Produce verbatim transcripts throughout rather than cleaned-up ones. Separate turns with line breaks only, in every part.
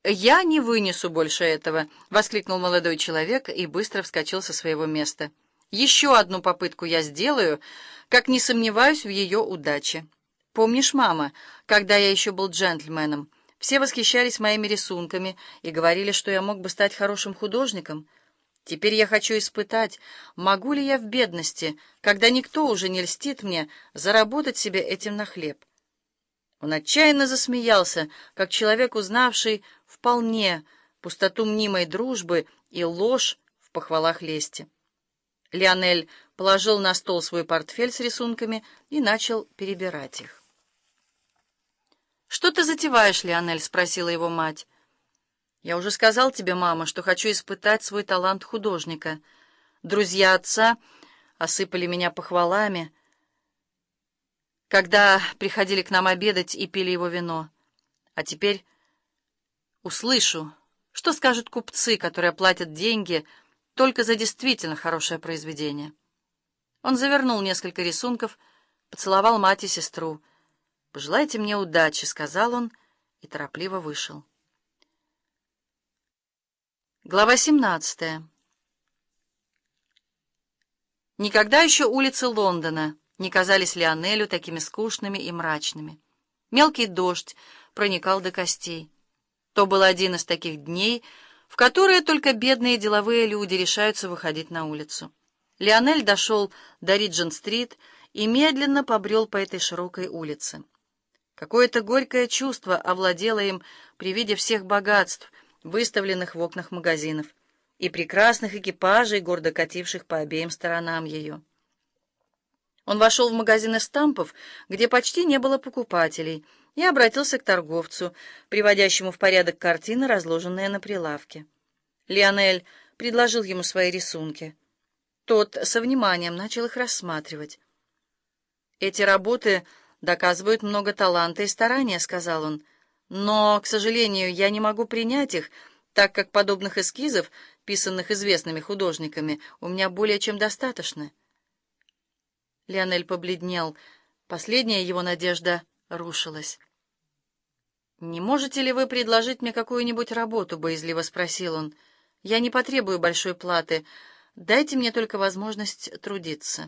«Я не вынесу больше этого!» — воскликнул молодой человек и быстро вскочил со своего места. «Еще одну попытку я сделаю, как не сомневаюсь в ее удаче. Помнишь, мама, когда я еще был джентльменом, все восхищались моими рисунками и говорили, что я мог бы стать хорошим художником? Теперь я хочу испытать, могу ли я в бедности, когда никто уже не льстит мне, заработать себе этим на хлеб». Он отчаянно засмеялся, как человек, узнавший вполне пустоту мнимой дружбы и ложь в похвалах лести. Лионель положил на стол свой портфель с рисунками и начал перебирать их. «Что ты затеваешь, Лионель?» — спросила его мать. «Я уже сказал тебе, мама, что хочу испытать свой талант художника. Друзья отца осыпали меня похвалами, когда приходили к нам обедать и пили его вино. А теперь услышу, что скажут купцы, которые платят деньги только за действительно хорошее произведение». Он завернул несколько рисунков, поцеловал мать и сестру. «Пожелайте мне удачи», — сказал он и торопливо вышел. Глава семнадцатая. Никогда еще улицы Лондона не казались Лионелю такими скучными и мрачными. Мелкий дождь проникал до костей. То был один из таких дней, в которые только бедные деловые люди решаются выходить на улицу. Лионель дошел до Риджент-стрит и медленно побрел по этой широкой улице. Какое-то горькое чувство овладело им при виде всех богатств, выставленных в окнах магазинов, и прекрасных экипажей, гордо кативших по обеим сторонам ее. Он вошел в магазин эстампов, где почти не было покупателей, и обратился к торговцу, приводящему в порядок картины, разложенные на прилавке. Лионель предложил ему свои рисунки. Тот со вниманием начал их рассматривать. «Эти работы доказывают много таланта и старания», — сказал он. «Но, к сожалению, я не могу принять их, так как подобных эскизов, писанных известными художниками, у меня более чем достаточно». Лионель побледнел. Последняя его надежда рушилась. «Не можете ли вы предложить мне какую-нибудь работу?» — боязливо спросил он. «Я не потребую большой платы. Дайте мне только возможность трудиться».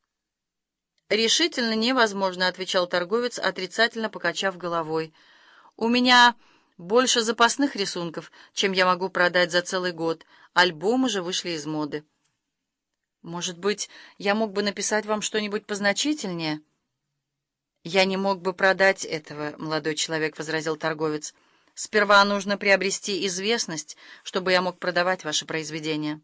«Решительно невозможно», — отвечал торговец, отрицательно покачав головой. «У меня больше запасных рисунков, чем я могу продать за целый год. Альбомы же вышли из моды». «Может быть, я мог бы написать вам что-нибудь позначительнее?» «Я не мог бы продать этого, молодой человек», — возразил торговец. «Сперва нужно приобрести известность, чтобы я мог продавать ваши произведения».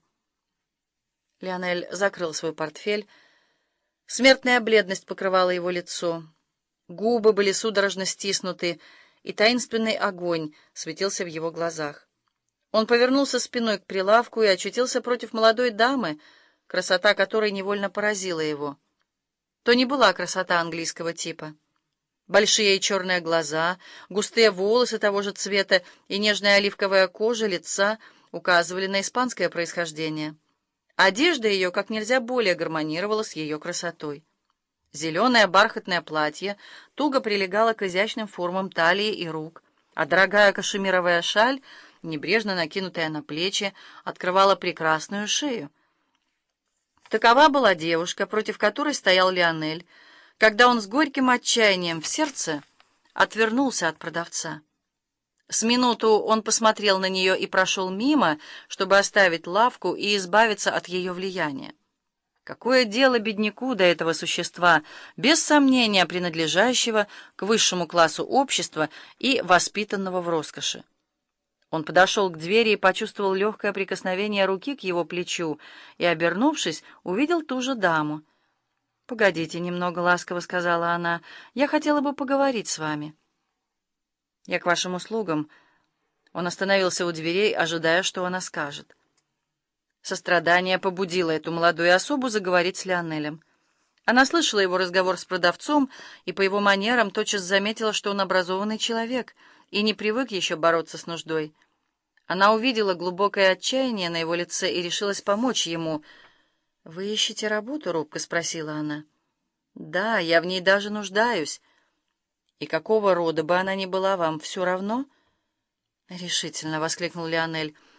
Лионель закрыл свой портфель. Смертная бледность покрывала его лицо. Губы были судорожно стиснуты, и таинственный огонь светился в его глазах. Он повернулся спиной к прилавку и очутился против молодой дамы, красота которой невольно поразила его. То не была красота английского типа. Большие и черные глаза, густые волосы того же цвета и нежная оливковая кожа лица указывали на испанское происхождение. Одежда ее как нельзя более гармонировала с ее красотой. Зеленое бархатное платье туго прилегало к изящным формам талии и рук, а дорогая кашемировая шаль, небрежно накинутая на плечи, открывала прекрасную шею. Такова была девушка, против которой стоял Лионель, когда он с горьким отчаянием в сердце отвернулся от продавца. С минуту он посмотрел на нее и прошел мимо, чтобы оставить лавку и избавиться от ее влияния. Какое дело бедняку до этого существа, без сомнения принадлежащего к высшему классу общества и воспитанного в роскоши? Он подошел к двери и почувствовал легкое прикосновение руки к его плечу, и, обернувшись, увидел ту же даму. «Погодите немного», — ласково сказала она, — «я хотела бы поговорить с вами». «Я к вашим услугам». Он остановился у дверей, ожидая, что она скажет. Сострадание побудило эту молодую особу заговорить с Лионелем. Она слышала его разговор с продавцом и по его манерам тотчас заметила, что он образованный человек и не привык еще бороться с нуждой. Она увидела глубокое отчаяние на его лице и решилась помочь ему. «Вы ищете работу?» — робко спросила она. «Да, я в ней даже нуждаюсь». «И какого рода бы она ни была, вам все равно?» «Решительно!» — воскликнул Лионель.